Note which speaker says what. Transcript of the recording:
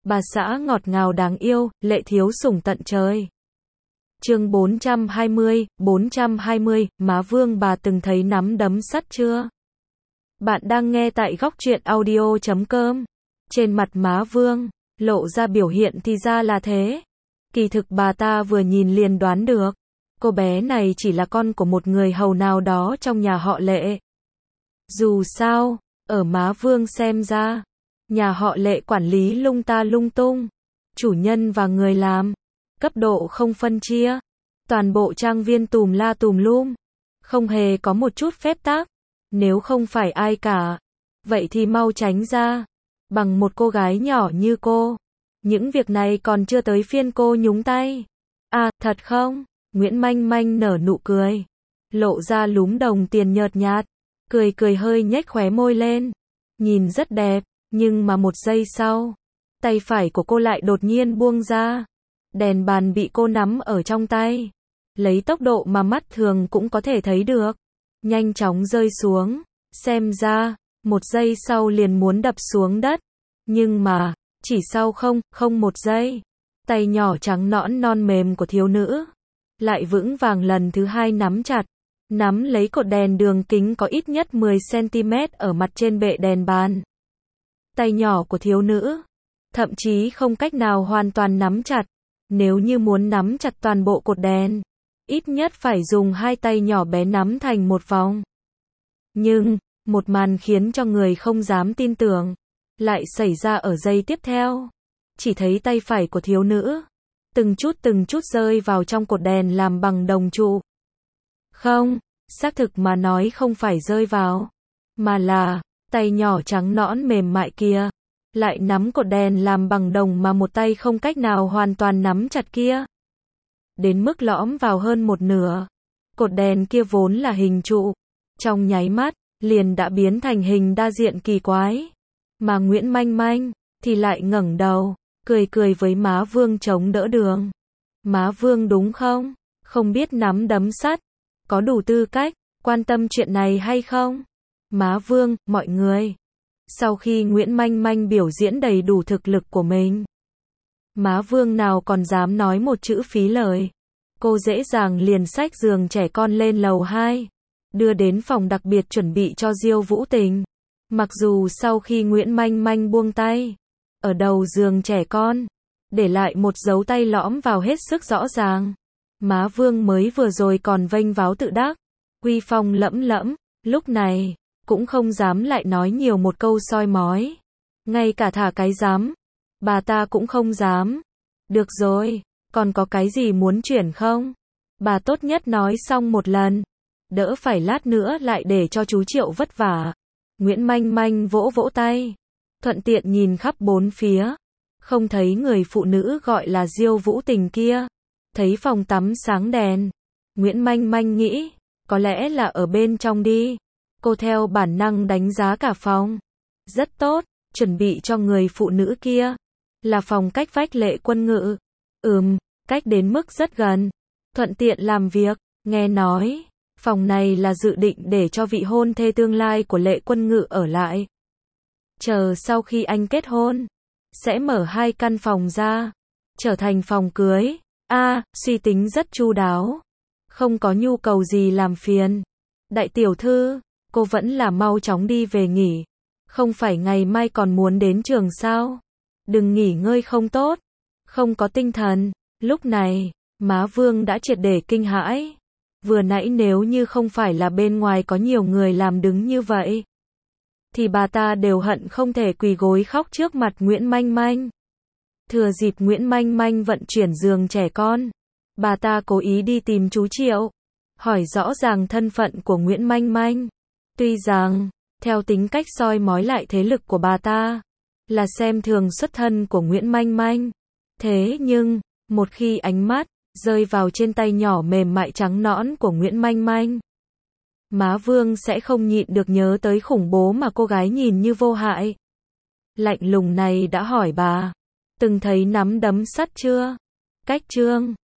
Speaker 1: bà xã ngọt ngào đáng yêu, lệ thiếu sủng tận trời. Chương 420, Má Vương bà từng thấy nắm đấm sắt chưa? Bạn đang nghe tại góc truyện audio.com. Trên mặt Má Vương lộ ra biểu hiện thì ra là thế. Kỳ thực bà ta vừa nhìn liền đoán được, cô bé này chỉ là con của một người hầu nào đó trong nhà họ Lệ. Dù sao, ở Má Vương xem ra, nhà họ Lệ quản lý lung ta lung tung, chủ nhân và người làm, cấp độ không phân chia, toàn bộ trang viên tùm la tùm lum, không hề có một chút phép tắc. Nếu không phải ai cả, vậy thì mau tránh ra. Bằng một cô gái nhỏ như cô, những việc này còn chưa tới phiên cô nhúng tay. À, thật không? Nguyễn Manh Manh nở nụ cười, lộ ra lúm đồng tiền nhợt nhạt, cười cười hơi nhếch khóe môi lên, nhìn rất đẹp, nhưng mà một giây sau, tay phải của cô lại đột nhiên buông ra. Đèn bàn bị cô nắm ở trong tay, lấy tốc độ mà mắt thường cũng có thể thấy được, nhanh chóng rơi xuống, xem ra, một giây sau liền muốn đập xuống đất. Nhưng mà, chỉ sau không một giây, tay nhỏ trắng nõn non mềm của thiếu nữ lại vững vàng lần thứ hai nắm chặt, nắm lấy cột đèn đường kính có ít nhất 10 cm ở mặt trên bệ đèn bàn. Tay nhỏ của thiếu nữ thậm chí không cách nào hoàn toàn nắm chặt, nếu như muốn nắm chặt toàn bộ cột đèn, ít nhất phải dùng hai tay nhỏ bé nắm thành một vòng. Nhưng, một màn khiến cho người không dám tin tưởng lại xảy ra ở giây tiếp theo. Chỉ thấy tay phải của thiếu nữ từng chút rơi vào trong cột đèn làm bằng đồng trụ. Không, xác thực mà nói không phải rơi vào, mà là tay nhỏ trắng nõn mềm mại kia lại nắm cột đèn làm bằng đồng mà một tay không cách nào hoàn toàn nắm chặt kia. Đến mức lõm vào hơn một nửa. Cột đèn kia vốn là hình trụ, trong nháy mắt liền đã biến thành hình đa diện kỳ quái. Mà Nguyễn Manh Manh thì lại ngẩng đầu, cười với Má Vương chống đỡ đường. Má Vương đúng không? Không biết nắm đấm sắt, có đủ tư cách quan tâm chuyện này hay không? Má Vương, mọi người. Sau khi Nguyễn Manh Manh biểu diễn đầy đủ thực lực của mình, Má Vương nào còn dám nói một chữ phí lời. Cô dễ dàng liền xách giường trẻ con lên lầu 2, đưa đến phòng đặc biệt chuẩn bị cho Diêu Vũ Tình. Mặc dù sau khi Nguyễn Manh Manh buông tay, ở đầu giường trẻ con, để lại một dấu tay lõm vào hết sức rõ ràng. Má Vương mới vừa rồi còn vênh váo tự đắc, uy phong lẫm lẫm, lúc này cũng không dám lại nói nhiều một câu soi mói. Ngay cả thả cái dám, bà ta cũng không dám. Được rồi, còn có cái gì muốn chuyển không? Bà tốt nhất nói xong một lần, đỡ phải lát nữa lại để cho chú Triệu vất vả. Nguyễn Manh Manh vỗ vỗ tay, thuận tiện nhìn khắp bốn phía, không thấy người phụ nữ gọi là Diêu Vũ Tình kia. Thấy phòng tắm sáng đèn, Nguyễn Manh Manh nghĩ, có lẽ là ở bên trong đi. Cô theo bản năng đánh giá cả phòng. Rất tốt, chuẩn bị cho người phụ nữ kia. Là phòng cách vách Lệ Quân Ngự. Cách đến mức rất gần. Thuận tiện làm việc, nghe nói, phòng này là dự định để cho vị hôn thê tương lai của Lệ Quân Ngự ở lại. Chờ sau khi anh kết hôn, sẽ mở 2 căn phòng ra, trở thành phòng cưới. Suy tính rất chu đáo. Không có nhu cầu gì làm phiền. Đại tiểu thư, cô vẫn là mau chóng đi về nghỉ. Không phải ngày mai còn muốn đến trường sao? Đừng nghỉ ngơi không tốt, không có tinh thần. Lúc này, Má Vương đã triệt để kinh hãi. Vừa nãy nếu như không phải là bên ngoài có nhiều người làm đứng như vậy, thì bà ta đều hận không thể quỳ gối khóc trước mặt Nguyễn Manh Manh. Thừa dịp Nguyễn Manh Manh vận chuyển giường trẻ con, bà ta cố ý đi tìm chú Triệu, hỏi rõ ràng thân phận của Nguyễn Manh Manh. Tuy rằng, theo tính cách soi mói lại thế lực của bà ta, là xem thường xuất thân của Nguyễn Manh Manh. Thế nhưng, một khi ánh mắt rơi vào trên tay nhỏ mềm mại trắng nõn của Nguyễn Manh Manh, Má Vương sẽ không nhịn được nhớ tới khủng bố mà cô gái nhìn như vô hại. Lạnh lùng này đã hỏi bà, từng thấy nắm đấm sắt chưa? Cách chương